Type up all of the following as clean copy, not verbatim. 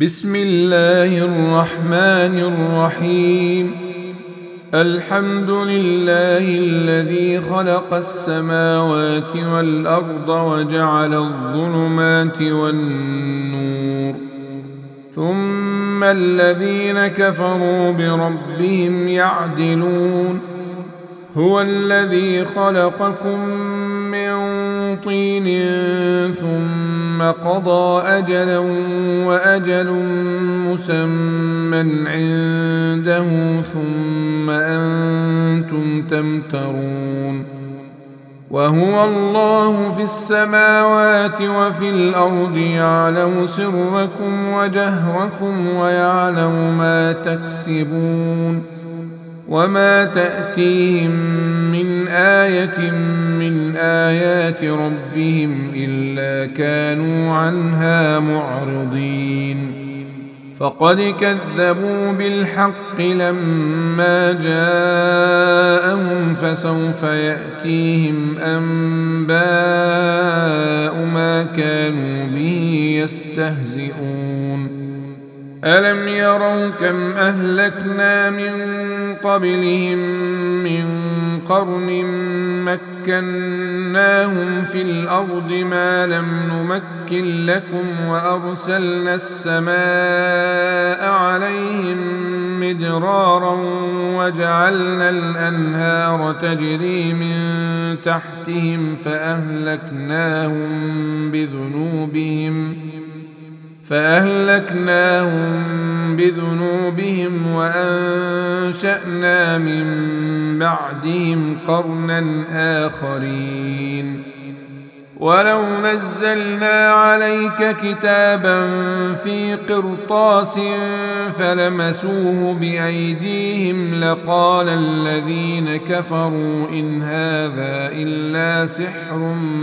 بسم الله الرحمن الرحيم. الحمد لله الذي خلق السماوات والأرض وجعل الظلمات والنور، ثم الذين كفروا بربهم يعدلون. هو الذي خلقكم من طين ثم قضى أجلا وأجل مسمى عنده ثم أنتم تمترون. وهو الله في السماوات وفي الأرض، يعلم سركم وجهركم ويعلم ما تكسبون. وما تأتيهم من آية من آيات ربهم إلا كانوا عنها معرضين. فقد كذبوا بالحق لما جاءهم، فسوف يأتيهم أنباء ما كانوا به يستهزئون. ألم يروا كم أهلكنا من قبلهم من قرن مكناهم في الأرض ما لم نمكن لكم، وأرسلنا السماء عليهم مدرارا وجعلنا الأنهار تجري من تحتهم فأهلكناهم بذنوبهم وأنشأنا من بعدهم قرنا آخرين. ولو نزلنا عليك كتابا في قرطاس فلمسوه بأيديهم لقال الذين كفروا إن هذا إلا سحر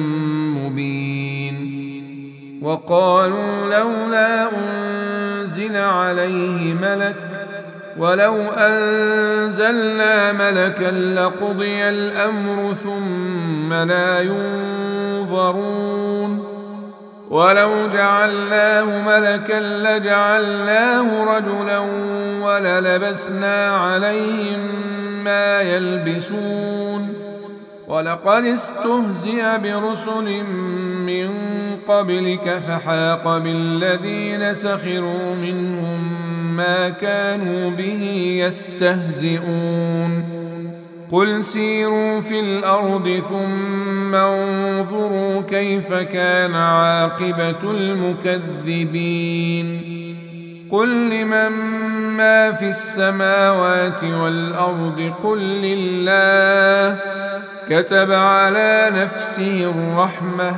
مبين. وقالوا لولا أنزل عليه ملك، ولو أنزلنا ملكا لقضي الأمر ثم لا ينظرون. ولو جعلناه ملكا لجعلناه رجلا وللبسنا عليهم ما يلبسون. ولقد استهزئ برسل من قبلك فحاق بالذين سخروا منهم ما كانوا به يستهزئون. قل سيروا في الأرض ثم انظروا كيف كان عاقبة المكذبين. قل لمن ما في السماوات والأرض قل لله، كتب على نفسه الرحمة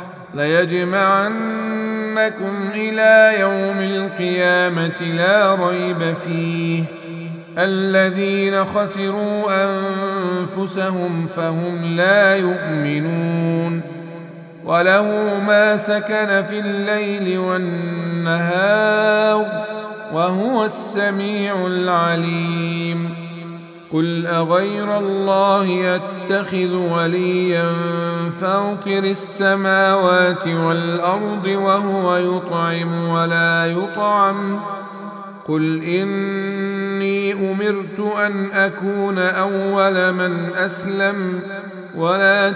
ليجمعنكم إلى يوم القيامة لا ريب فيه. الذين خسروا أنفسهم فهم لا يؤمنون. وله ما سكن في الليل والنهار وهو السميع العليم. قل أغير الله يتخذ وليا فاطر السماوات والأرض وهو يطعم ولا يطعم. قل إني أمرت أن أكون أول من أسلم ولا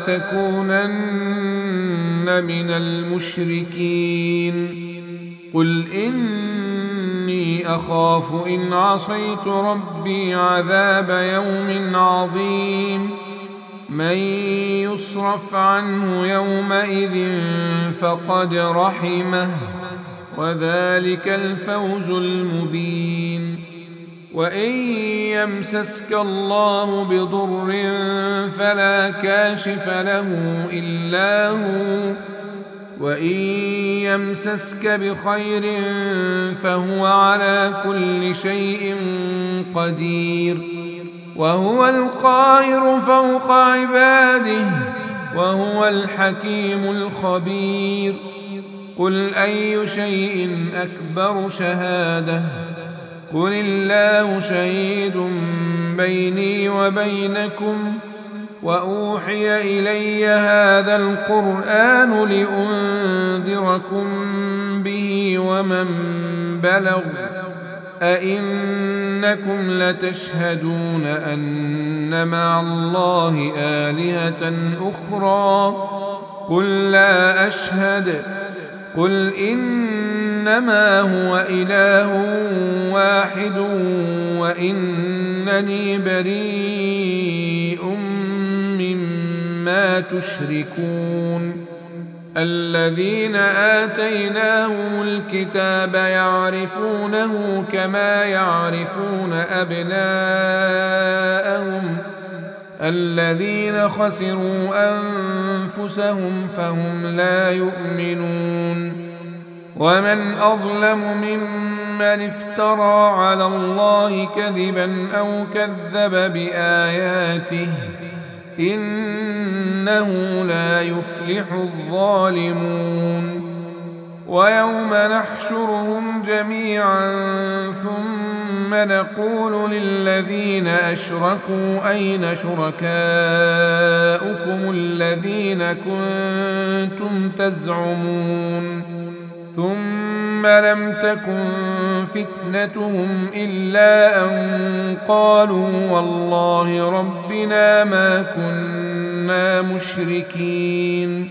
تكونن من المشركين. قل إني أخاف إن عصيت ربي عذاب يوم عظيم. من يصرف عنه يومئذ فقد رحمه، وذلك الفوز المبين. وإن يمسسك الله بضر فلا كاشف له إلا هو، وإن يمسسك بخير فهو على كل شيء قدير. وهو القاهر فوق عباده وهو الحكيم الخبير. قل أي شيء أكبر شهادة؟ قل الله شهيد بيني وبينكم وأوحي إلي هذا القرآن لأنذركم به ومن بلغ أئنكم لتشهدون أن مع الله آلهة أخرى قل لا أشهد قل إنما هو إله واحد وإنني بريء مما تشركون الذين آتيناهم الكتاب يعرفونه كما يعرفون أبناءهم الذين خسروا أنفسهم فهم لا يؤمنون ومن أظلم ممن افترى على الله كذبا أو كذب بآياته إنه لا يفلح الظالمون ويوم نحشرهم جميعا ثم نقول للذين أشركوا أين شركاؤكم الذين كنتم تزعمون ثم لم تكن فتنتهم إلا أن قالوا والله ربنا ما كنا مشركين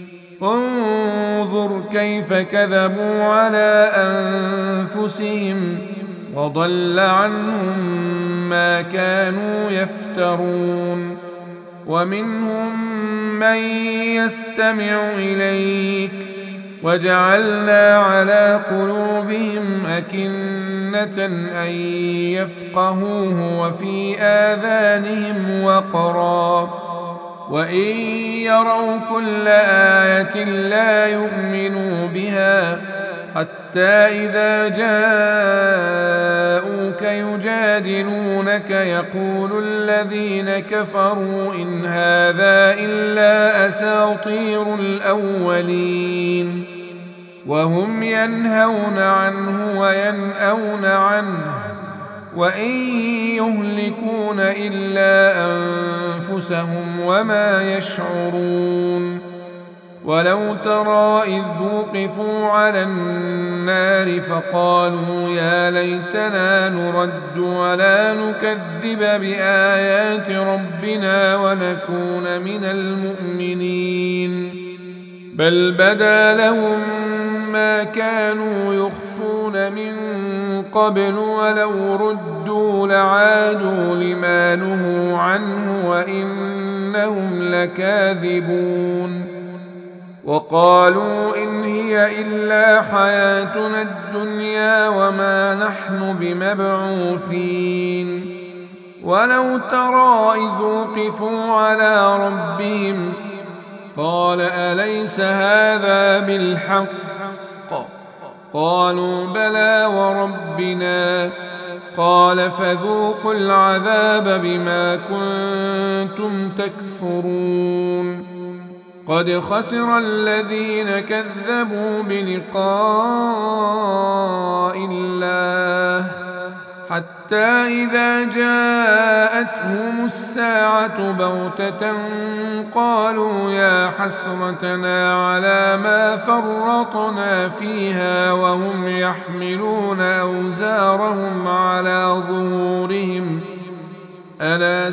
انظر كيف كذبوا على أنفسهم وضل عنهم ما كانوا يفترون ومنهم من يستمع إليك وجعلنا على قلوبهم أكنة أن يفقهوه وفي آذانهم وقرا وإن يروا كل آية لا يؤمنوا بها حتى إذا جاءوك يجادلونك يقول الذين كفروا إن هذا إلا أساطير الأولين وهم ينهون عنه وينأون عنه وإن يهلكون إلا أنفسهم وما يشعرون ولو ترى إذ وقفوا على النار فقالوا يا ليتنا نرد ولا نكذب بآيات ربنا ونكون من المؤمنين بل بدا لهم ما كانوا يخفون من قبل ولو ردوا لعادوا لما نهوا عنه وإنهم لكاذبون وقالوا إن هي إلا حياتنا الدنيا وما نحن بمبعوثين ولو ترى إذ وقفوا على ربهم قال أليس هذا بالحق قالوا بلى وربنا قال فذوقوا العذاب بما كنتم تكفرون قد خسر الذين كذبوا بلقاء الله حتى إذا جاءتهم الساعة بغتة قالوا يا حسرتنا على ما فرطنا فيها وهم يحملون أوزارهم على ظهورهم ألا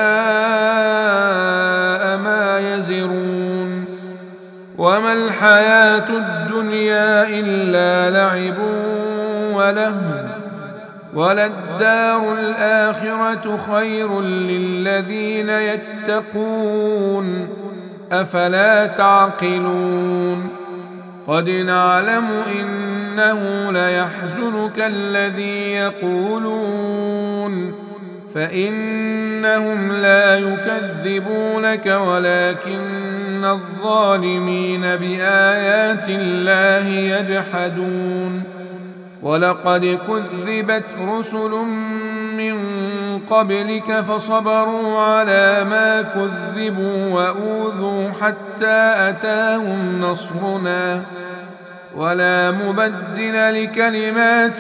ساء ما يزرون وما الحياة الدنيا إلا لعب ولهو وللدار الآخرة خير للذين يتقون أفلا تعقلون قد نعلم إنه ليحزنك الذي يقولون فإنهم لا يكذبونك ولكن الظالمين بآيات الله يجحدون ولقد كذبت رسل من قبلك فصبروا على ما كذبوا وأوذوا حتى أتاهم نصرنا ولا مبدل لكلمات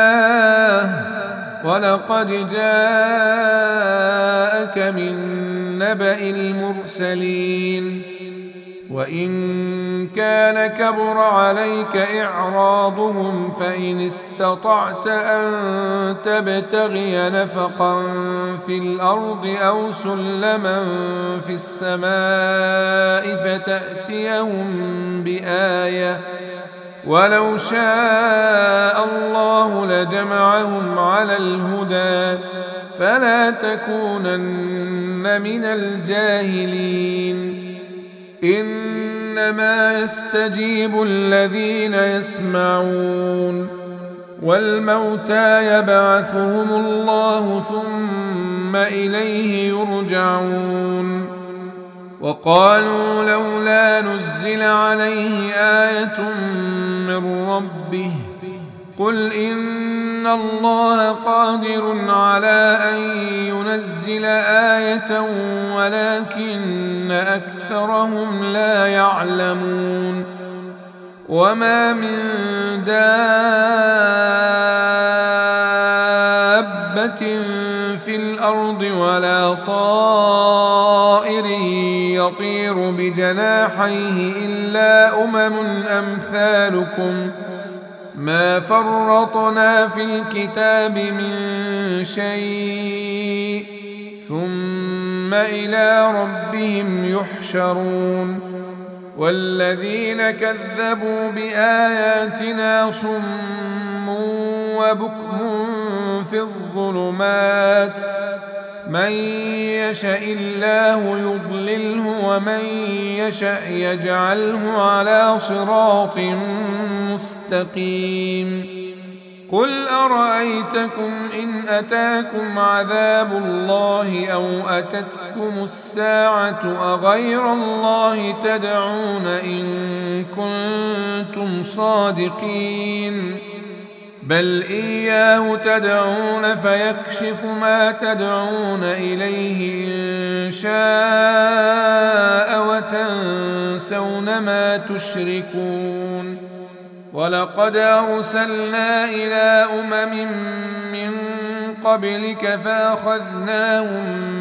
الله ولقد جاءك من النبأ المرسلين. وإن كان كبر عليك إعراضهم فإن استطعت أن تبتغي نفقا في الأرض أو سلما في السماء فتأتيهم بآية، ولو شاء الله لجمعهم على الهدى فلا تكونن من الجاهلين. إنما يستجيب الذين يسمعون، والموتى يبعثهم الله ثم إليه يرجعون. وقالوا لولا نزل عليه آية من ربه قل إن الله قادر على أن ينزل آية ولكن أكثرهم لا يعلمون. وما من دابة في الأرض ولا طائر يطير بجناحيه إلا أمثالكم ما فرطنا في الكتاب من شيء ثم إلى ربهم يحشرون. والذين كذبوا بآياتنا صم وبكم في الظلمات من يشاء الله يضلله ومن يشاء يجعله على صراط مستقيم. قل أرأيتكم إن أتاكم عذاب الله أو أتتكم الساعة أغير الله تدعون إن كنتم صادقين بل إياه تدعون فيكشف ما تدعون إليه إن شاء وتنسون ما تشركون. ولقد أرسلنا إلى من قبلك فأخذناهم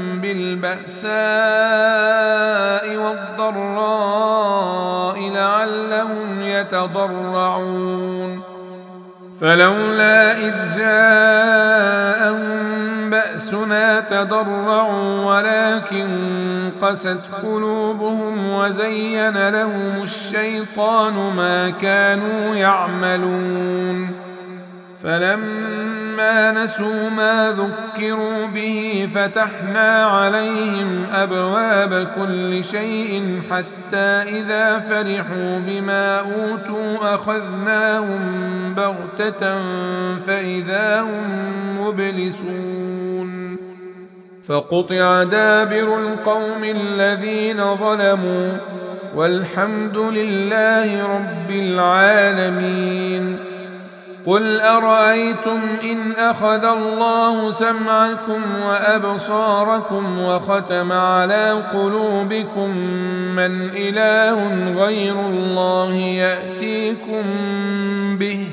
بالبأساء والضراء لعلهم يتضرعون. فلولا إذ جاءهم بأسنا تضرعوا ولكن قست قلوبهم وزين لهم الشيطان ما كانوا يعملون. فلما نسوا ما ذكروا به فتحنا عليهم أبواب كل شيء حتى إذا فرحوا بما أوتوا أخذناهم بغتة فإذا هم مبلسون. فقطع دابر القوم الذين ظلموا والحمد لله رب العالمين. قل أرأيتم إن أخذ الله سمعكم وأبصاركم وختم على قلوبكم من إله غير الله يأتيكم به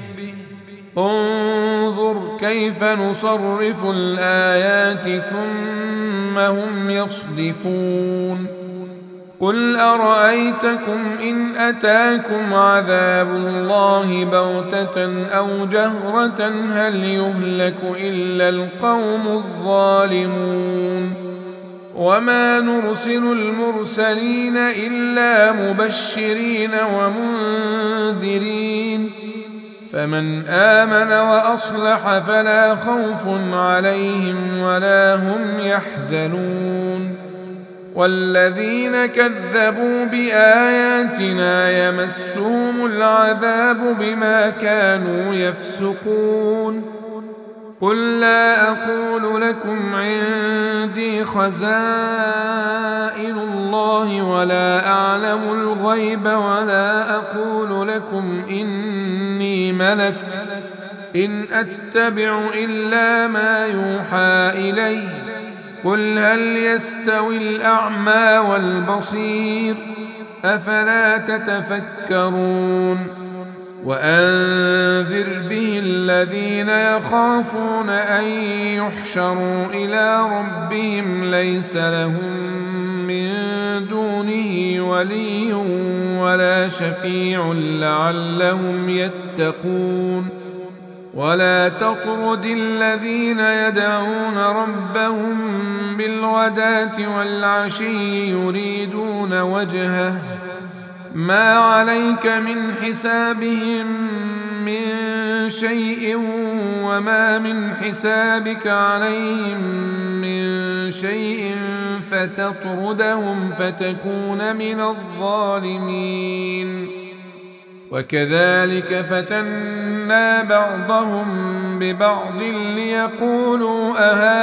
انظر كيف نصرف الآيات ثم هم يصدفون. قل أرأيتكم إن أتاكم عذاب الله بغتة أو جهرة هل يهلك إلا القوم الظالمون. وما نرسل المرسلين إلا مبشرين ومنذرين فمن آمن وأصلح فلا خوف عليهم ولا هم يحزنون. والذين كذبوا بآياتنا يمسهم العذاب بما كانوا يفسقون. قل لا أقول لكم عندي خزائن الله ولا أعلم الغيب ولا أقول لكم إني ملك إن أتبع إلا ما يوحى إلي. قل هل يستوي الأعمى والبصير أفلا تتفكرون. وأنذر به الذين يخافون أن يحشروا إلى ربهم ليس لهم من دونه ولي ولا شفيع لعلهم يتقون ولا تطرد الذين يدعون ربهم بالغداة والعشي يريدون وجهه ما عليك من حسابهم من شيء وما من حسابك عليهم من شيء فتطردهم فتكون من الظالمين وكذلك فتنا بعضهم ببعض ليقولوا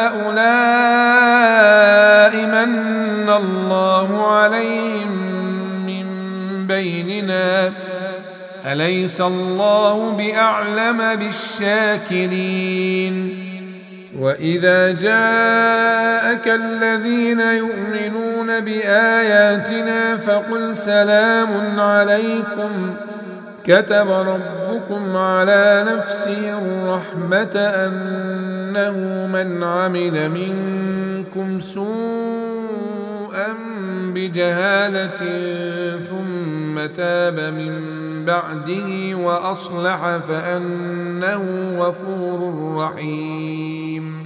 أهؤلاء من الله عليهم من بيننا أليس الله بأعلم بالشاكرين وإذا جاءك الذين يؤمنون بآياتنا فقل سلام عليكم كتب ربكم على نفسه الرحمة أنه من عمل منكم سوءا بجهالة ثم تاب من بعده وأصلح فأنه غفور رحيم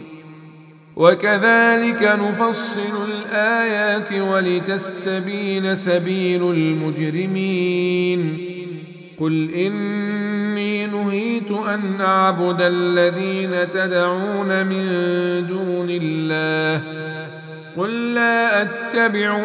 وكذلك نفصل الآيات ولتستبين سبيل المجرمين قل إني نهيت أن أعبد الذين تدعون من دون الله قل لا أتبع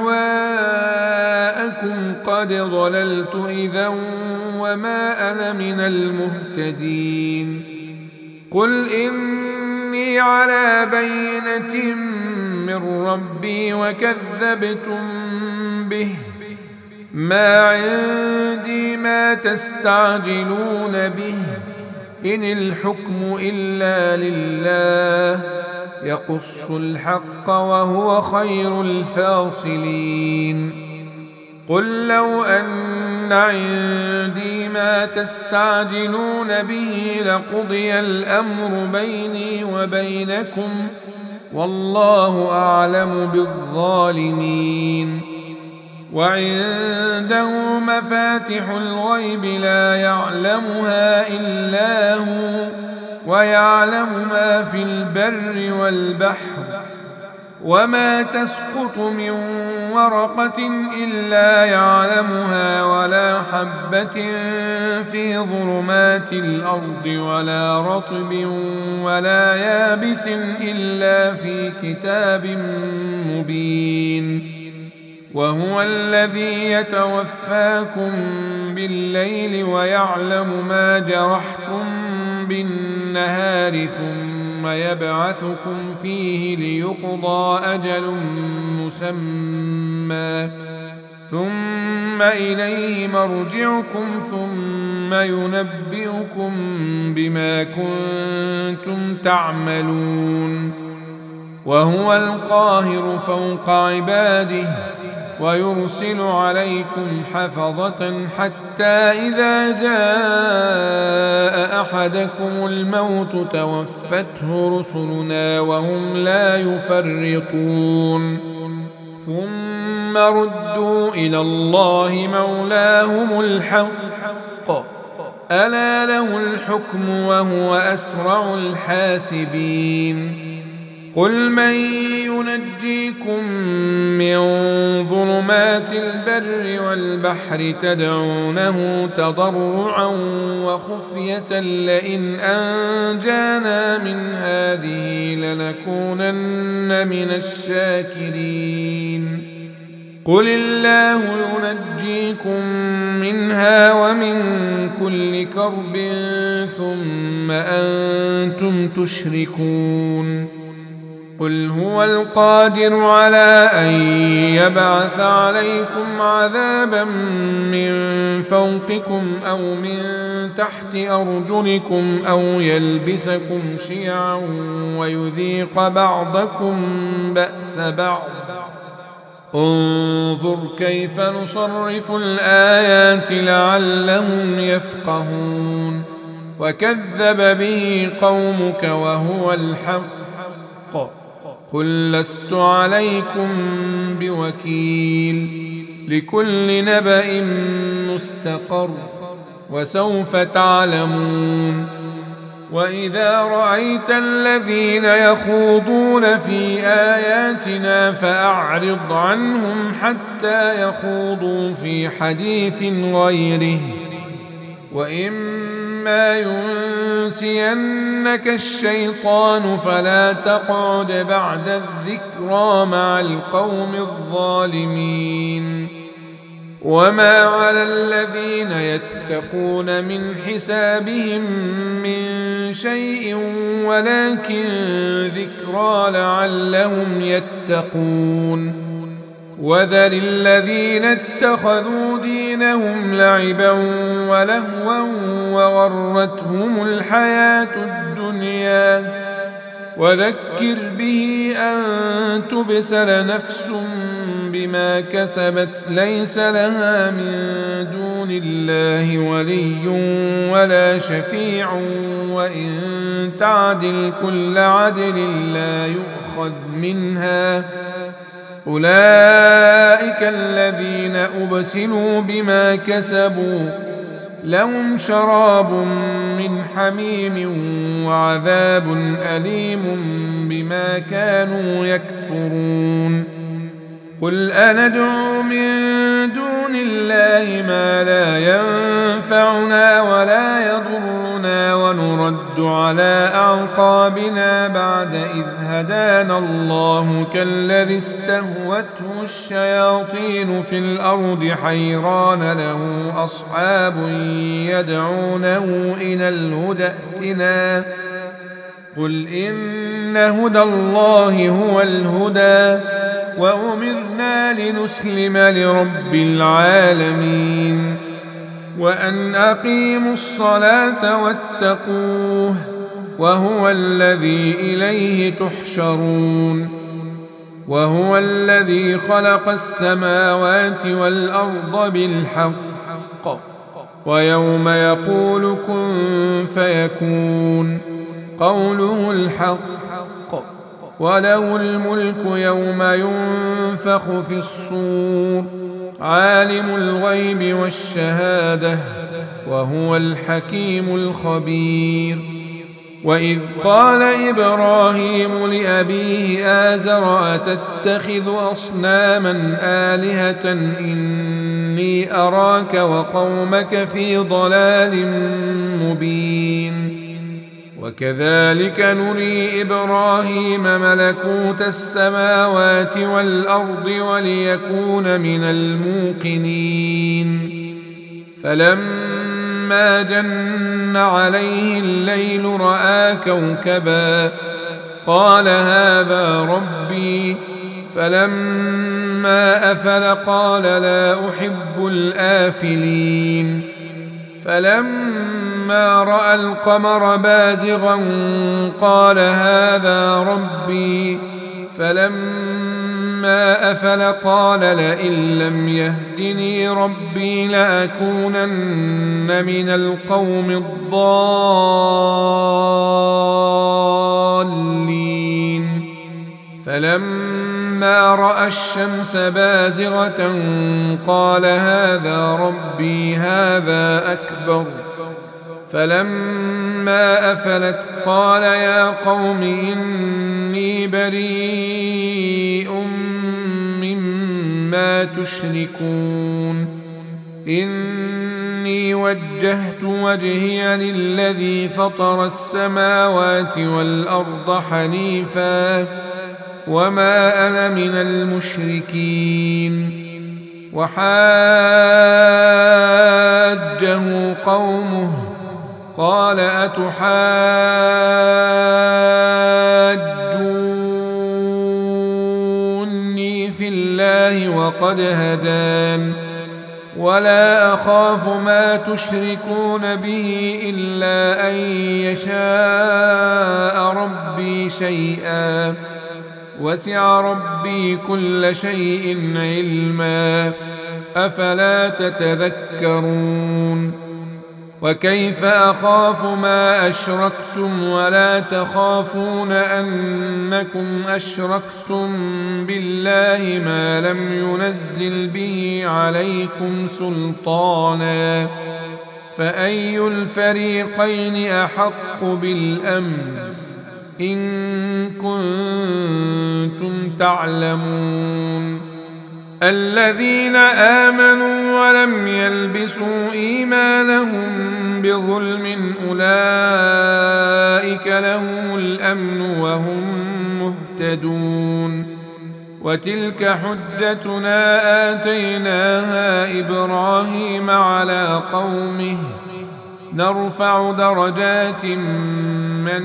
أهواءكم قد ضللت إذا وما أنا من المهتدين قل إني على بينة من ربي وكذبتم به ما عندي ما تستعجلون به إن الحكم إلا لله يقص الحق وهو خير الفاصلين قل لو أن عندي ما تستعجلون به لقضي الأمر بيني وبينكم والله أعلم بالظالمين وعنده مفاتح الغيب لا يعلمها إلا هو ويعلم ما في البر والبحر وما تسقط من ورقة إلا يعلمها ولا حبة في ظلمات الأرض ولا رطب ولا يابس إلا في كتاب مبين وهو الذي يتوفاكم بالليل ويعلم ما جرحتم بالنهار ثم يبعثكم فيه ليقضى أجل مسمى ثم إليه مرجعكم ثم ينبئكم بما كنتم تعملون وهو القاهر فوق عباده ويرسل عليكم حفظة حتى إذا جاء أحدكم الموت توفته رسلنا وهم لا يفرطون ثم ردوا إلى الله مولاهم الحق ألا له الحكم وهو أسرع الحاسبين قل من ينجيكم من ظلمات البر والبحر تدعونه تضرعا وخفية لئن أنجانا من هذه لنكونن من الشاكرين قل الله ينجيكم منها ومن كل كرب ثم أنتم تشركون قل هو القادر على أن يبعث عليكم عذابا من فوقكم أو من تحت أرجلكم أو يلبسكم شيعا ويذيق بعضكم بأس بعض انظر كيف نصرف الآيات لعلهم يفقهون وكذب به قومك وهو الحق قل لست عليكم بوكيل لكل نبأ مستقر وسوف تعلمون وإذا رأيت الذين يخوضون في آياتنا فأعرض عنهم حتى يخوضوا في حديث غيره وإما ينسينك الشيطان فلا تقعد بعد الذكرى مع القوم الظالمين وما على الذين يتقون من حسابهم من شيء ولكن ذكرى لعلهم يتقون وذر الذين اتخذوا دينهم لعبا ولهوا وغرتهم الحياة الدنيا وذكر به أن تبسل نفس بما كسبت ليس لها من دون الله ولي ولا شفيع وإن تعدل كل عدل لا يؤخذ منها أولئك الذين أبسلوا بما كسبوا لهم شراب من حميم وعذاب أليم بما كانوا يكفرون قل أندعو من دون الله ما لا ينفعنا ولا يضرنا ونرد على أعقابنا بعد إذ هدانا الله كالذي استهوته الشياطين في الأرض حيران له أصحاب يدعونه إلى الهدى ائتنا قل إن هدى الله هو الهدى وأمرنا لنسلم لرب العالمين وأن أقيموا الصلاة واتقوه وهو الذي إليه تحشرون وهو الذي خلق السماوات والأرض بالحق ويوم يقول كن فيكون قوله الحق وله الملك يوم ينفخ في الصور عالم الغيب والشهادة وهو الحكيم الخبير وإذ قال إبراهيم لأبيه آزر أتتخذ أصناما آلهة إني أراك وقومك في ضلال مبين وكذلك نري إبراهيم ملكوت السماوات والأرض وليكون من الموقنين فلما جن عليه الليل رأى كوكبا قال هذا ربي فلما أفل قال لا أحب الآفلين فلما رأى القمر بازغا قال هذا ربي فلما أفل قال لئن لم يهدني ربي لأكونن من القوم الضالين فلما رأى الشمس بازغة قال هذا ربي هذا أكبر فلما أفلت قال يا قوم إني بريء مما تشركون إني وجهت وجهي للذي فطر السماوات والأرض حنيفا وما أنا من المشركين وحاجه قومه قال أتحاجوني في الله وقد هدان ولا أخاف ما تشركون به إلا أن يشاء ربي شيئا وسع ربي كل شيء علما أفلا تتذكرون وكيف أخاف ما أشركتم ولا تخافون أنكم أشركتم بالله ما لم ينزل به عليكم سلطانا فأي الفريقين أحق بالأمن إن كنتم تعلمون الذين آمنوا ولم يلبسوا إيمانهم بظلم أولئك لهم الأمن وهم مهتدون وتلك حجتنا آتيناها إبراهيم على قومه نرفع درجات من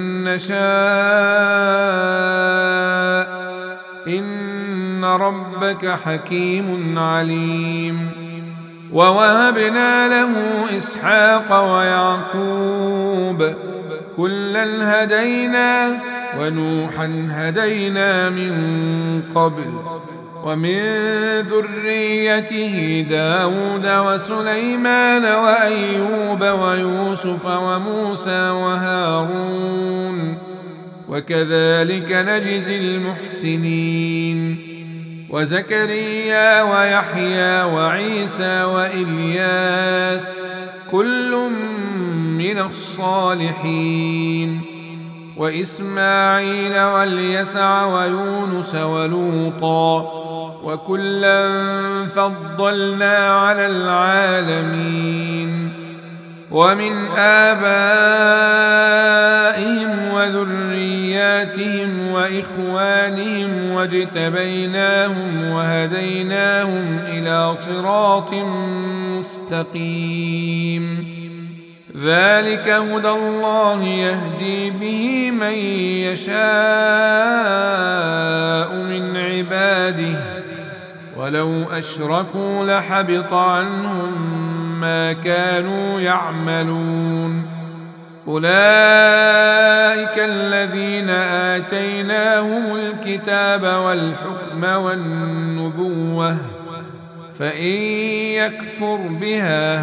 نشاء إن ربك حكيم عليم ووهبنا له إسحاق ويعقوب كلا هدينا ونوحا هدينا من قبل ومن ذريته داود وسليمان وأيوب ويوسف وموسى وهارون وكذلك نجزي المحسنين وزكريا ويحيى وعيسى وإلياس كل من الصالحين وإسماعيل واليسع ويونس ولوطا وكلا فضلنا على العالمين ومن آبائهم وذرياتهم وإخوانهم واجتبيناهم وهديناهم إلى صراط مستقيم ذلك هدى الله يهدي به من يشاء من عباده ولو أشركوا لحبط عنهم ما كانوا يعملون أولئك الذين آتيناهم الكتاب والحكم والنبوة فإن يكفر بها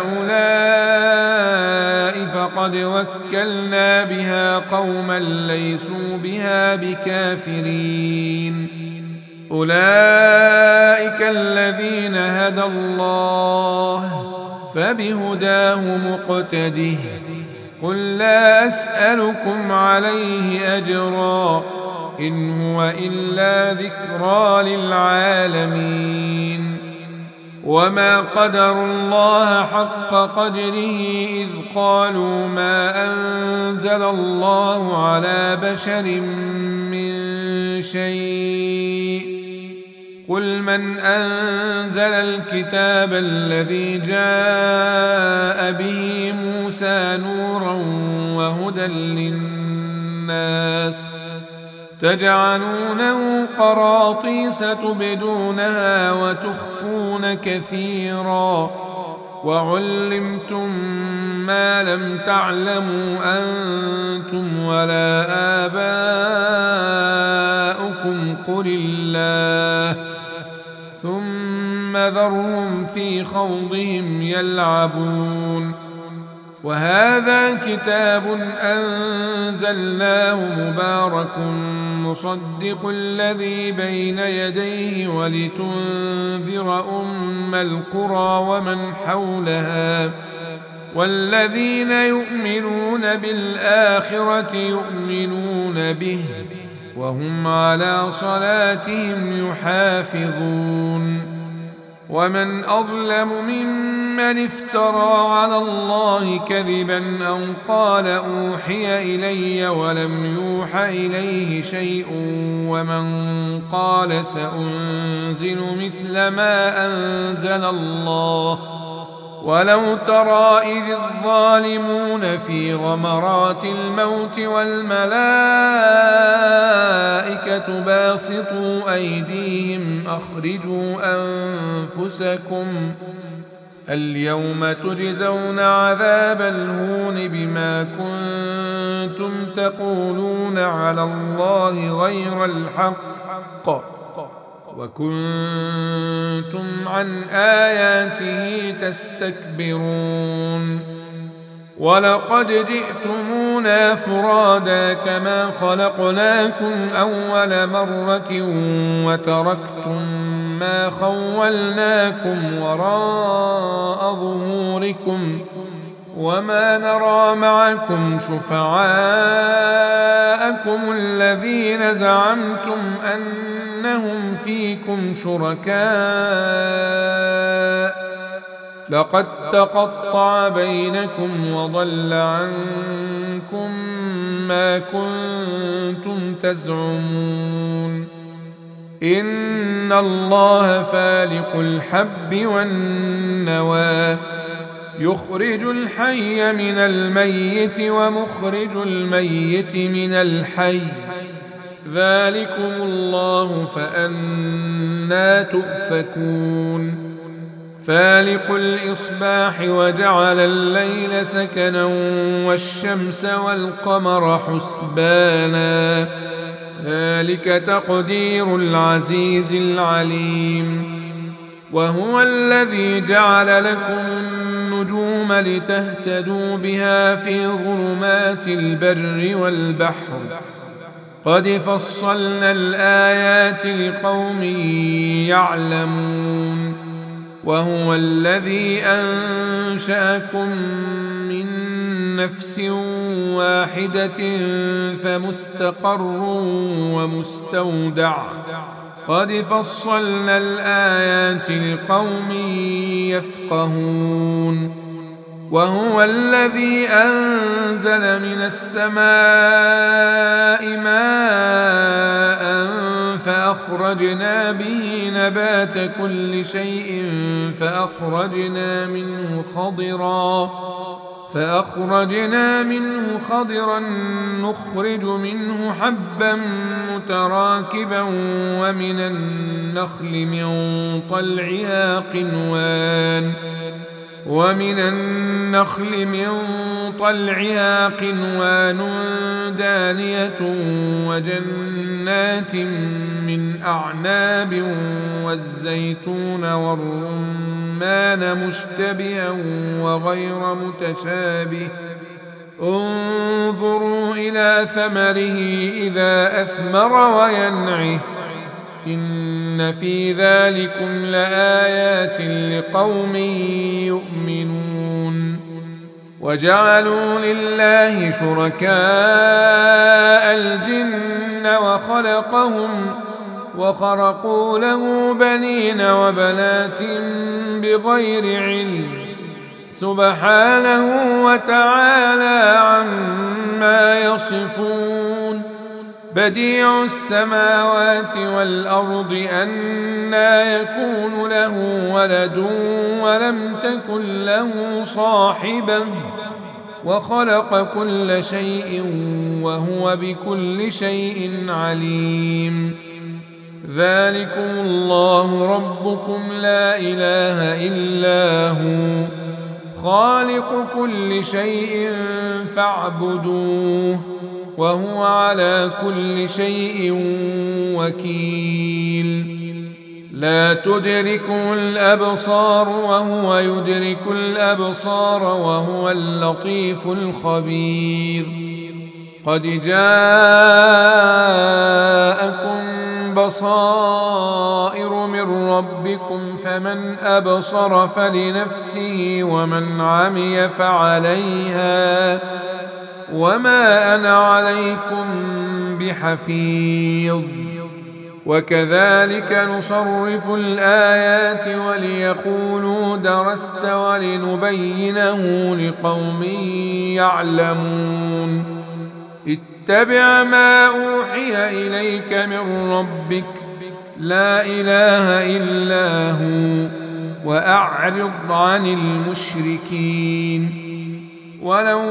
هؤلاء فقد وكلنا بها قوما ليسوا بها بكافرين أولئك الذين هدى الله فبهداه مقتده قل لا أسألكم عليه أجرا إن هو إلا ذكرى للعالمين وما قدروا الله حق قدره إذ قالوا ما أنزل الله على بشر من شيء قل من أنزل الكتاب الذي جاء به موسى نورا وهدى للناس تجعلونه قراطيس تبدونها وتخفون كثيرا وعلمتم ما لم تعلموا أنتم ولا آباؤكم قل الله ثم ذرهم في خوضهم يلعبون وهذا كتاب أنزلناه مبارك مصدق الذي بين يديه ولتنذر أم القرى ومن حولها والذين يؤمنون بالآخرة يؤمنون به وهم على صلاتهم يحافظون ومن أظلم ممن افترى على الله كذبا أو قال أوحي إلي ولم يوح إليه شيء ومن قال سأنزل مثل ما أنزل الله ولو ترى إذ الظالمون في غمرات الموت والملائكة باسطوا أيديهم أخرجوا أنفسكم اليوم تجزون عذاب الهون بما كنتم تقولون على الله غير الحق وكنتم عن آياته تستكبرون ولقد جئتمونا فرادا كما خلقناكم أول مرة وتركتم ما خولناكم وراء ظهوركم وما نرى معكم شفعاءكم الذين زعمتم أنهم فيكم شركاء لقد تقطع بينكم وضل عنكم ما كنتم تزعمون إن الله فالق الحب والنوى يخرج الحي من الميت ومخرج الميت من الحي ذلكم الله فأنى تؤفكون فالق الإصباح وجعل الليل سكنا والشمس والقمر حسبانا ذلك تقدير العزيز العليم وهو الذي جعل لكم النجوم لتهتدوا بها في ظلمات البر والبحر قد فصلنا الآيات لقوم يعلمون وهو الذي أنشأكم من نفس واحدة فمستقر ومستودع قد فصلنا الآيات لقوم يفقهون وهو الذي أنزل من السماء ماء فأخرجنا به نبات كل شيء فأخرجنا منه خضرا نخرج منه حبا متراكبا ومن النخل من طلعها قنوان دانية وجنات من أعناب والزيتون والرمان مشتبها وغير متشابه انظروا إلى ثمره إذا أثمر وينعه إن في ذلكم لآيات لقوم يؤمنون وجعلوا لله شركاء الجن وخرقوا له بنين وبنات بغير علم سبحانه وتعالى عما يصفون بديع السماوات والأرض أنى يكون له ولد ولم تكن له صاحبة وخلق كل شيء وهو بكل شيء عليم ذلكم الله ربكم لا إله إلا هو خالق كل شيء فاعبدوه وهو على كل شيء وكيل لا تدركه الأبصار وهو يدرك الأبصار وهو اللطيف الخبير قد جاءكم بصائر من ربكم فمن أبصر فلنفسه ومن عمي فعليها وما أنا عليكم بحفيظ وكذلك نصرف الآيات وليقولوا درست ولنبينه لقوم يعلمون اتبع ما أوحي إليك من ربك لا إله إلا هو وأعرض عن المشركين ولو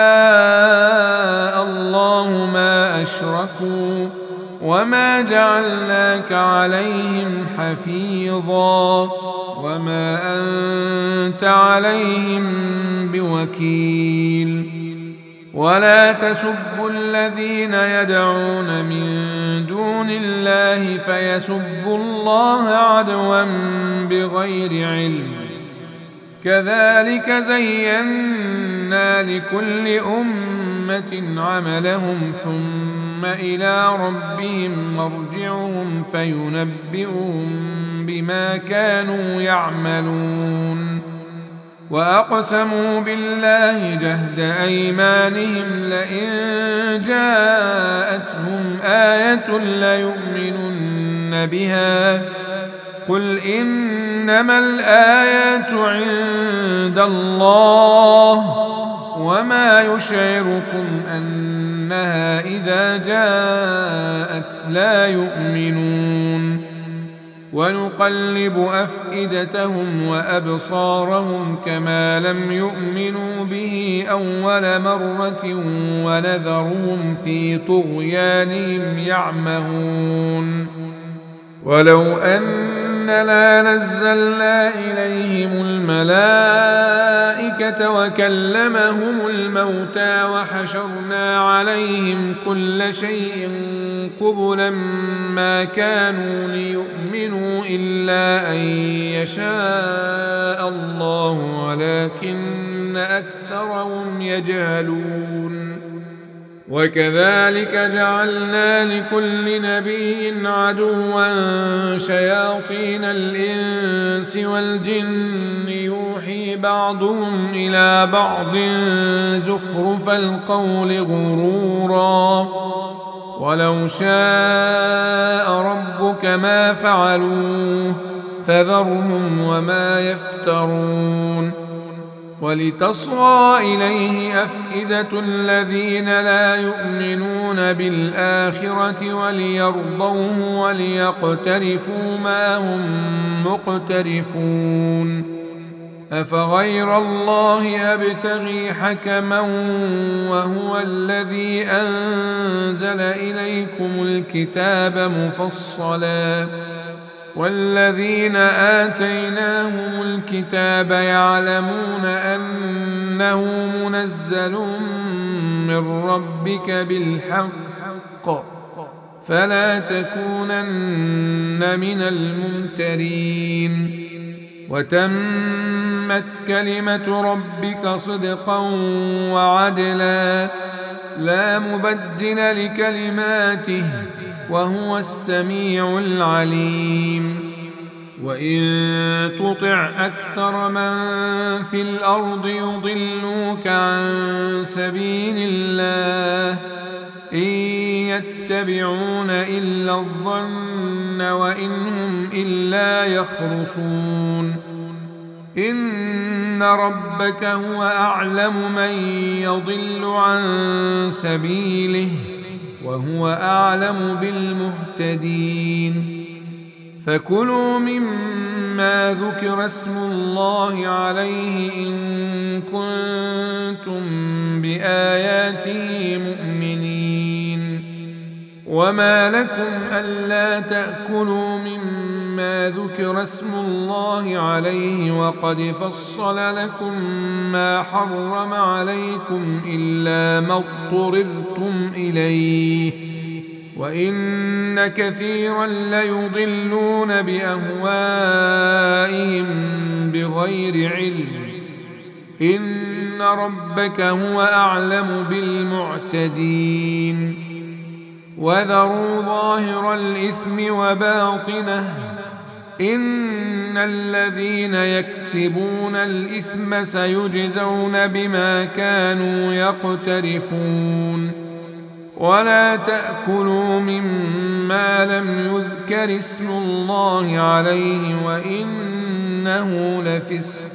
شاء الله ما أشركوا وما جعلناك عليهم حفيظا وما أنت عليهم بوكيل ولا تسبوا الذين يدعون من دون الله فيسبوا الله عدوا بغير علم كذلك زينا وزينا لكل أمة عملهم ثم إلى ربهم مرجعهم فينبئهم بما كانوا يعملون. وأقسموا بالله جهد أيمانهم لئن جاءتهم آية ليؤمنن بها قل إنما الآيات عند الله وما يشعركم أنها إذا جاءت لا يؤمنون. ونقلب أفئدتهم وأبصارهم كما لم يؤمنوا به أول مرة ونذرهم في طغيانهم يعمهون. ولو أننا نزلنا إليهم الملائكة وكلمهم الموتى وحشرنا عليهم كل شيء قبلا ما كانوا ليؤمنوا إلا أن يشاء الله ولكن أكثرهم يجهلون. وكذلك جعلنا لكل نبي عدوا شياطين الإنس والجن يوحي بعضهم إلى بعض زخرف القول غرورا ولو شاء ربك ما فعلوه فذرهم وما يفترون. ولتصغى إليه أفئدة الذين لا يؤمنون بالآخرة وليرضوه وليقترفوا ما هم مقترفون. أفغير الله أبتغي حكما وهو الذي أنزل إليكم الكتاب مفصلا والذين آتيناهم الكتاب يعلمون أنه منزل من ربك بالحق فلا تكونن من الممترين. وتمت كلمة ربك صدقا وعدلا لا مبدل لكلماته وهو السميع العليم. وإن تطع أكثر من في الأرض يضلوك عن سبيل الله إن يتبعون إلا الظن وإن هم إلا يخرصون. إن ربك هو أعلم من يضل عن سبيله وهو أعلم بالمهتدين. فكلوا مما ذكر اسم الله عليه إن كنتم بآياته مؤمنين. وما لكم ألا تأكلوا مما ذكر اسم الله عليه وقد فصل لكم ما حرم عليكم إلا ما اضطررتم إليه وإن كثيرا ليضلون بأهوائهم بغير علم. إن ربك هو أعلم بالمعتدين. وذروا ظاهر الإثم وباطنه إن الذين يكسبون الإثم سيجزون بما كانوا يقترفون. ولا تأكلوا مما لم يذكر اسم الله عليه وإنه لفسق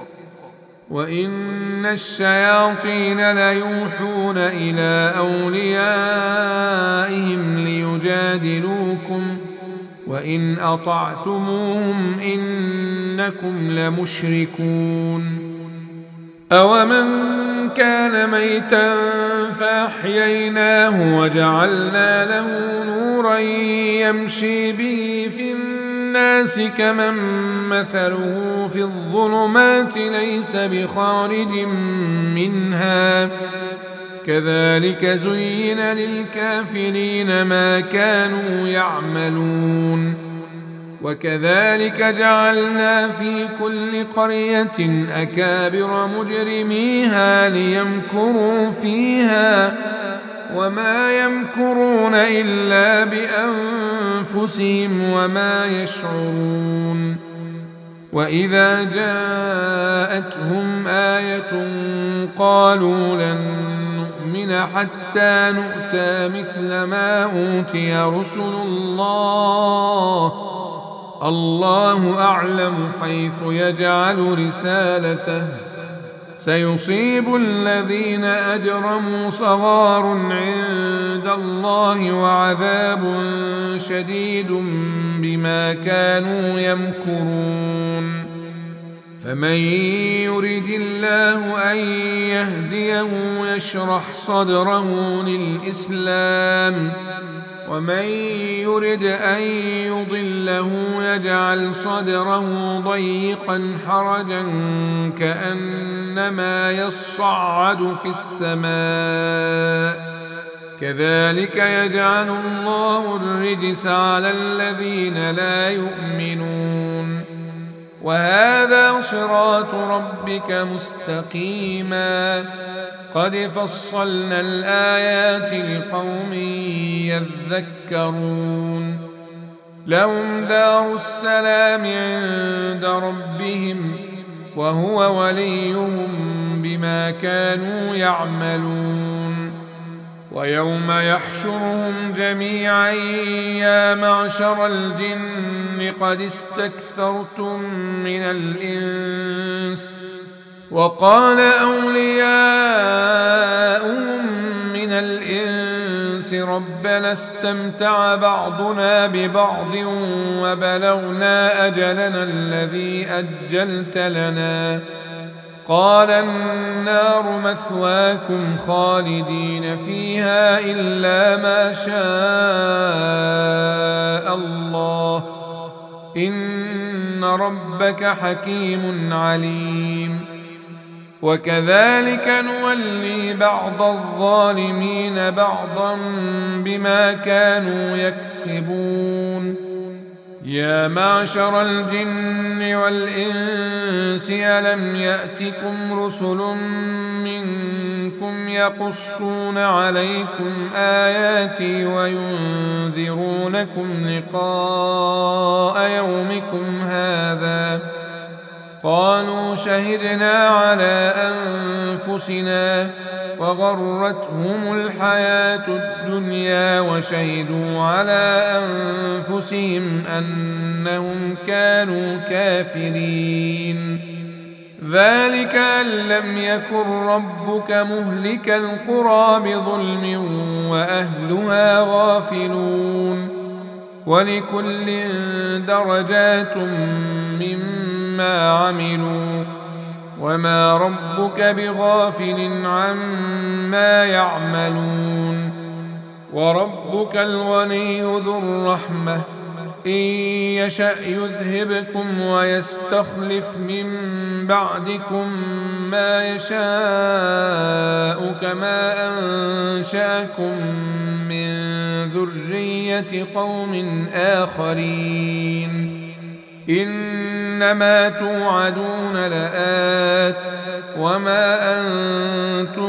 وإن الشياطين ليوحون إلى أوليائهم ليجادلوكم وإن أطعتموهم إنكم لمشركون. أومن كان ميتا فأحييناه وجعلنا له نورا يمشي به في الناس كمن مثله في الظلمات ليس بخارج منها كذلك زين للكافرين ما كانوا يعملون. وكذلك جعلنا في كل قرية أكابر مجرميها ليمكروا فيها وما يمكرون إلا بأنفسهم وما يشعرون. وإذا جاءتهم آية قالوا لن نؤمن حتى نؤتى مثل ما أوتي رسل الله، الله أعلم حيث يجعل رسالته، سيصيب الذين أجرموا صغار عند الله وعذاب شديد بما كانوا يمكرون. فمن يرد الله أن يهديه يشرح صدره للإسلام، ومن يرد أن يضله يجعل صدره ضيقا حرجا كأنما يصعد في السماء، كذلك يجعل الله الرجس على الذين لا يؤمنون. وهذا صراط ربك مستقيما، قد فصلنا الآيات لقوم يذكرون. لهم دار السلام عند ربهم وهو وليهم بما كانوا يعملون. ويوم يحشرهم جميعا يا معشر الجن قد استكثرتم من الإنس، وقال أولياؤهم من الإنس ربنا استمتع بعضنا ببعض وبلغنا أجلنا الذي أجلت لنا، قال النار مثواكم خالدين فيها إلا ما شاء الله، إن ربك حكيم عليم. وكذلك نولي بعض الظالمين بعضا بما كانوا يكسبون. يا معشر الجن والإنس ألم يأتكم رسل منكم يقصون عليكم آياتي وينذرونكم لقاء يومكم هذا؟ قالوا شهدنا على أنفسنا وغرتهم الحياة الدنيا وشهدوا على أنفسهم أنهم كانوا كافرين. ذلك أن لم يكن ربك مهلك القرى بظلم وأهلها غافلون، ولكل درجات مما عملوا وما ربك بغافل عما يعملون. وربك الغني ذو الرحمة، إن يشأ يذهبكم ويستخلف من بعدكم ما يشاء كما أنشأكم من ذرية قوم آخرين. إنما توعدون لآت وما أنتم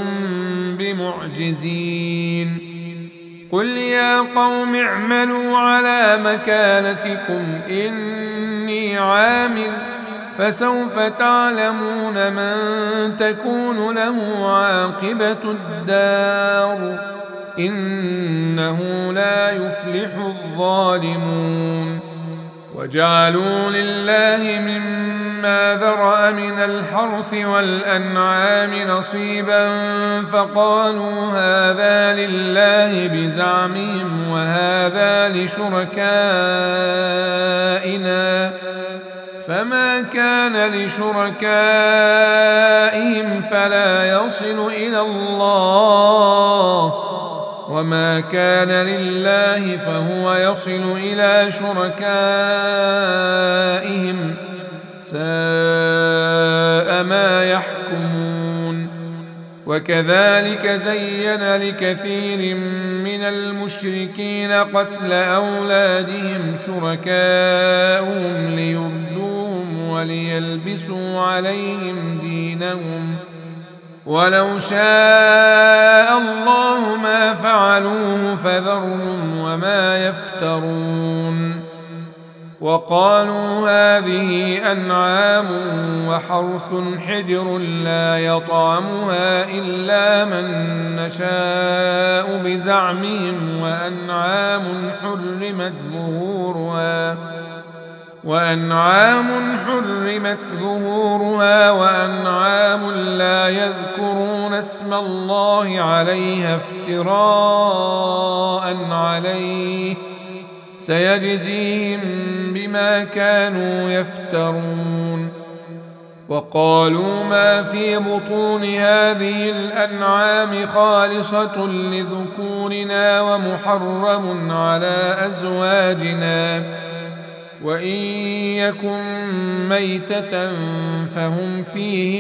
بمعجزين. قل يا قوم اعملوا على مكانتكم إني عامل، فسوف تعلمون من تكون له عاقبة الدار، إنه لا يفلح الظالمون. وجعلوا لله مما ذرأ من الحرث والأنعام نصيبا فقالوا هذا لله بزعمهم وهذا لشركائنا، فما كان لشركائهم فلا يصل إلى الله، وما كان لله فهو يصل إلى شركائهم، ساء ما يحكمون. وكذلك زين لكثير من المشركين قتل أولادهم شركاؤهم ليردوهم وليلبسوا عليهم دينهم ولو شاء الله ما فعلوه فذرهم وما يفترون وقالوا هذه أنعام وحرث حجر لا يطعمها إلا من نشاء بزعمهم وأنعام حرمت ظهورها وأنعام لا يذكرون اسم الله عليها افتراء عليه سيجزيهم بما كانوا يفترون وقالوا ما في بطون هذه الأنعام خالصة لذكورنا ومحرم على أزواجنا وإن يكن ميتة فهم فيه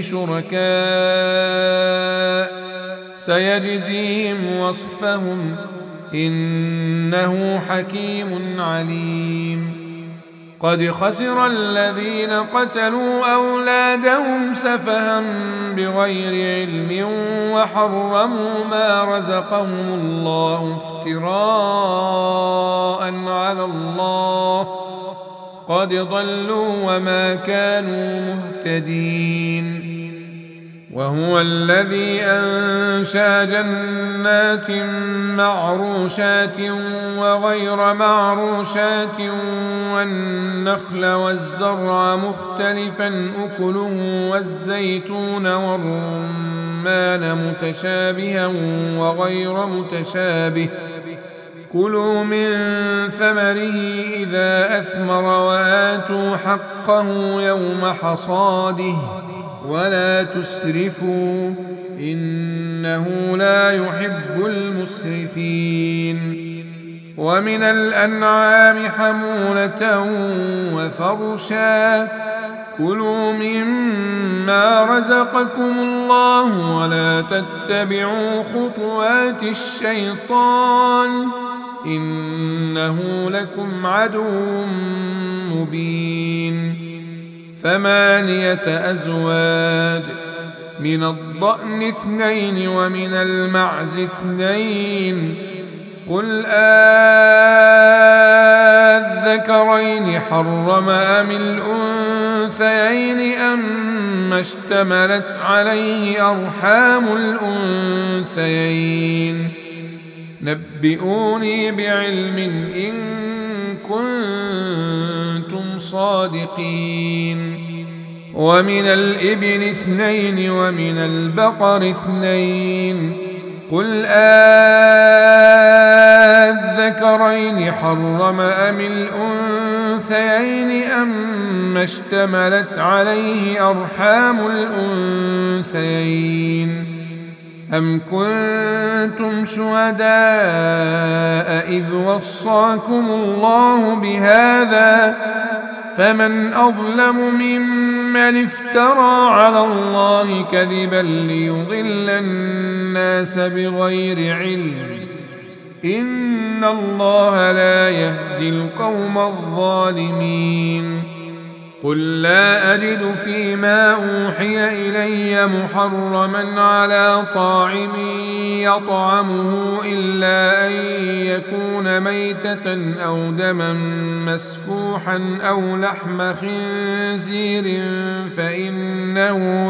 شركاء سيجزيهم وصفهم إنه حكيم عليم قد خسر الذين قتلوا أولادهم سفها بغير علم وحرموا ما رزقهم الله افتراء على الله قد ضلوا وما كانوا مهتدين وهو الذي أنشأ جنات معروشات وغير معروشات والنخل والزرع مختلفا أكله والزيتون والرمان متشابها وغير متشابه كلوا من ثمره إذا أثمر وآتوا حقه يوم حصاده ولا تسرفوا إنه لا يحب المسرفين ومن الأنعام حمولة وفرشا كلوا مما رزقكم الله ولا تتبعوا خطوات الشيطان إنه لكم عدو مبين 8 أزواج من الضأن 2 ومن المعز 2 قل الذكرين حرم أم الأنثيين أما اشتملت عليه أرحام الأنثيين نبئوني بعلم إن كنتم صادقين ومن الإبل 2 ومن البقر 2 قل الذكرين حرم أم الأنثيين أما اشتملت عليه أرحام الأنثيين أم كنتم شهداء إذ وصاكم الله بهذا فمن أظلم ممن افترى على الله كذبا ليضل الناس بغير علم إن الله لا يهدي القوم الظالمين قل لا أجد فيما أوحي إلي محرما على طاعم يطعمه إلا أن يكون ميتة أو دما مسفوحا أو لحم خنزير فإنه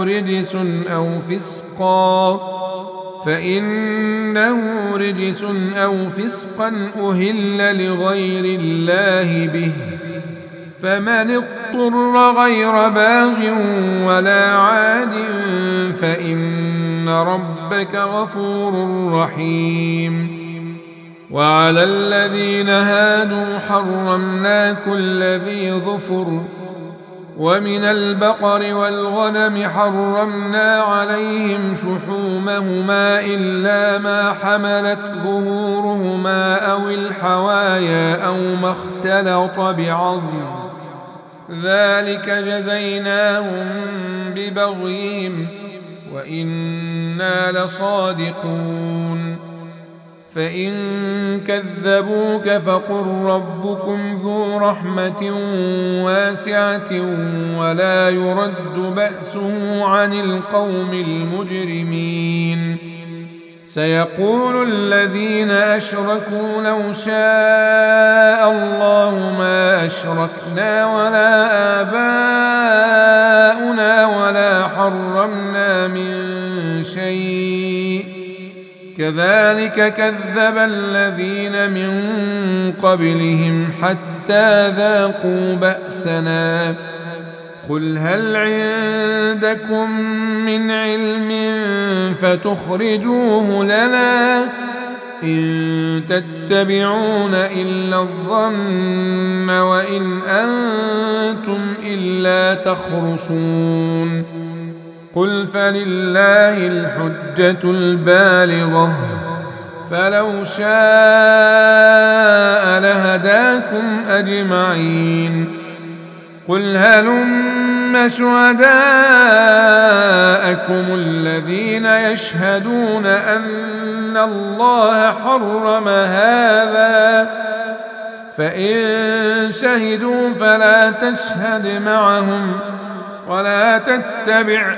رجس أو فسقا أهل لغير الله به فمن اضطر غير باغ ولا عاد فإن ربك غفور رحيم وعلى الذين هادوا حرمنا كل ذي ظفر ومن البقر والغنم حرمنا عليهم شحومهما إلا ما حملت ظهورهما أو الحوايا أو ما اختلط بعظم ذلك جزيناهم ببغيهم وإنا لصادقون فإن كذبوك فقل ربكم ذو رحمة واسعة ولا يرد بأسه عن القوم المجرمين سيقول الذين أشركوا لو شاء الله ما أشركنا ولا آباؤنا ولا حرمنا من شيء كذلك كذب الذين من قبلهم حتى ذاقوا بأسنا قل هل عندكم من علم فتخرجوه لنا إن تتبعون إلا الظن وإن أنتم إلا تخرصون قل فلله الحجة البالغة فلو شاء لهداكم أجمعين قل هلم شهداءكم الذين يشهدون أن الله حرم هذا فإن شهدوا فلا تشهد معهم ولا تتبع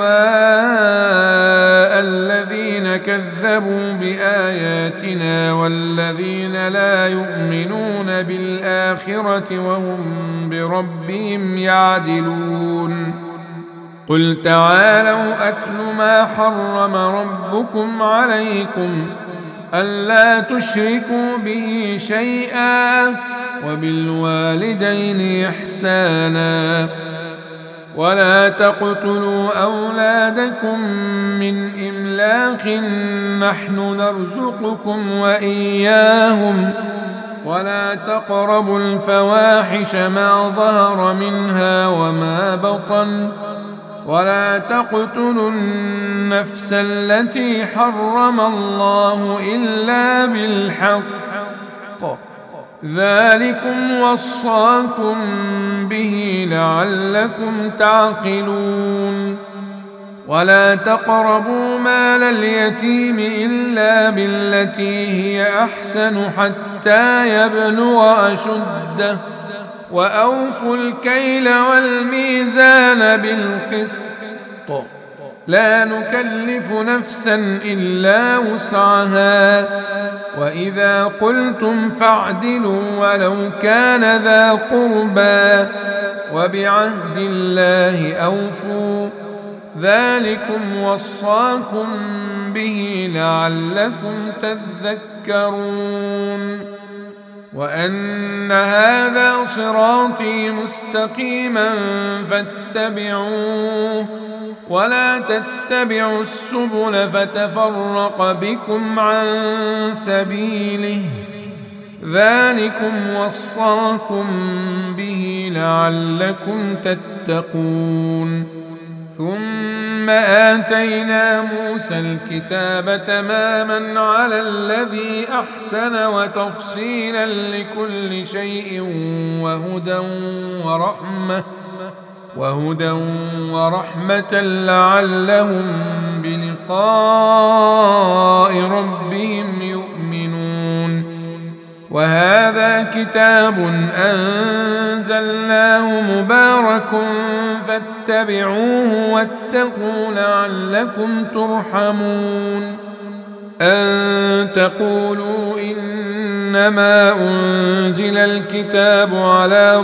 أهواء الذين كذبوا بآياتنا والذين لا يؤمنون بالآخرة وهم بربهم يعدلون قل تعالوا أتل ما حرم ربكم عليكم ألا تشركوا به شيئا وبالوالدين إحسانا ولا تقتلوا أولادكم من إملاق نحن نرزقكم وإياهم ولا تقربوا الفواحش ما ظهر منها وما بطن ولا تقتلوا النفس التي حرم الله إلا بالحق ذلكم وصاكم به لعلكم تعقلون ولا تقربوا مال اليتيم إلا بالتي هي أحسن حتى يبلغ أشده وأوفوا الكيل والميزان بالقسط لا نكلف نفسا إلا وسعها وإذا قلتم فاعدلوا ولو كان ذا قربى وبعهد الله أوفوا ذلكم وصاكم به لعلكم تذكرون وأن هذا صراطي مستقيما فاتبعوه ولا تتبعوا السبل فتفرق بكم عن سبيله ذلكم وصاكم به لعلكم تتقون ثم آتينا موسى الكتاب تماما على الذي أحسن وتفصيلا لكل شيء وهدى ورحمة لعلهم بلقاء ربهم يؤمنون وهذا كتاب أنزلناه مبارك فاتبعوه واتقوا لعلكم ترحمون أن تقولوا إنما أنزل الكتاب على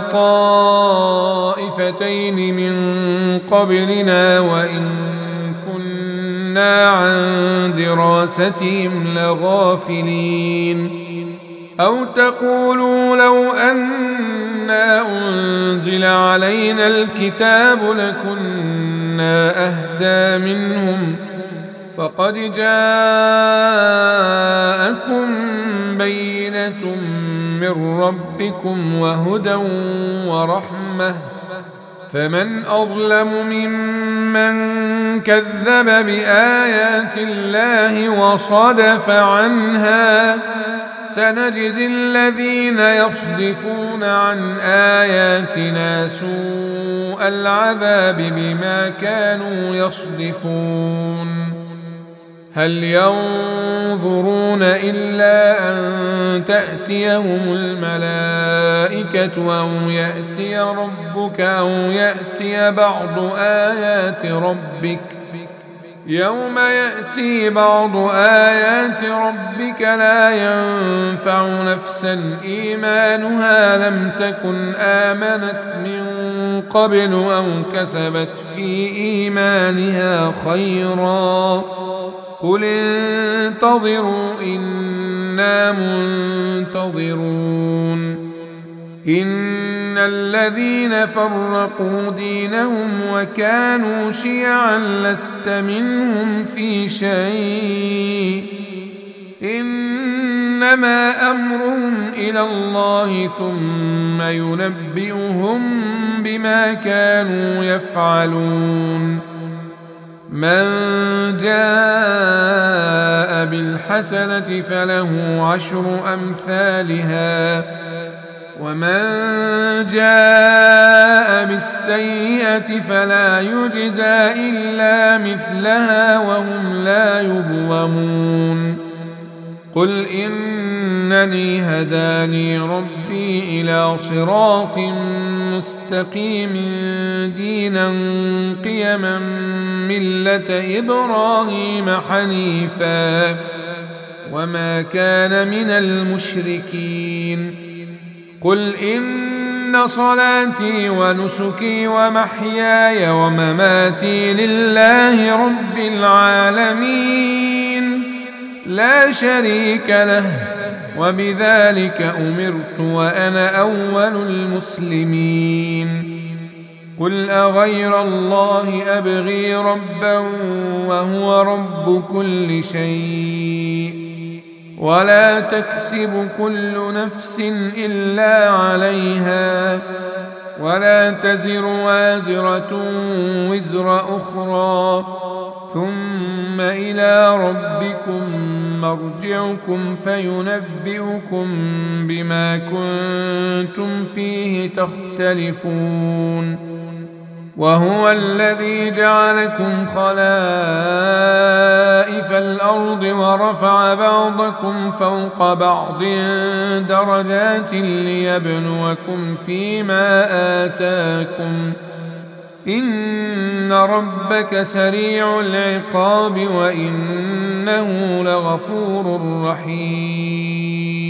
طائفتين من قبلنا وإن كنا عن دراستهم لغافلين أو تقولوا لو أنا أنزل علينا الكتاب لكنا أهدى منهم فقد جاءكم بينة من ربكم وهدى ورحمة فمن أظلم ممن كذب بآيات الله وصدف عنها سنجزي الذين يصدفون عن آياتنا سوء العذاب بما كانوا يصدفون هل ينظرون إلا أن تأتيهم الملائكة أو يأتي ربك أو يأتي بعض آيات ربك يوم يأتي بعض آيات ربك لا ينفع نفسا إيمانها لم تكن آمنت من قبل أو كسبت في إيمانها خيرا قل انتظروا إنا منتظرون إن الذين فرقوا دينهم وكانوا شيعا لست منهم في شيء إنما أمرهم إلى الله ثم ينبئهم بما كانوا يفعلون من جاء بالحسنة فله عشر أمثالها ومن جاء بالسيئة فلا يجزى إلا مثلها وهم لا يظلمون قل إنني هداني ربي إلى صراط مستقيم دينا قيما ملة إبراهيم حنيفا وما كان من المشركين قل إن صلاتي ونسكي ومحياي ومماتي لله رب العالمين لا شريك له وبذلك أمرت وأنا أول المسلمين قل أغير الله أبغي ربا وهو رب كل شيء ولا تكسب كل نفس إلا عليها ولا تزر وازرة وزر أخرى ثم إلى ربكم مرجعكم فينبئكم بما كنتم فيه تختلفون وهو الذي جعلكم خلائف الأرض ورفع بعضكم فوق بعض درجات ليبلوكم فيما آتاكم إن ربك سريع العقاب وإنه لغفور رحيم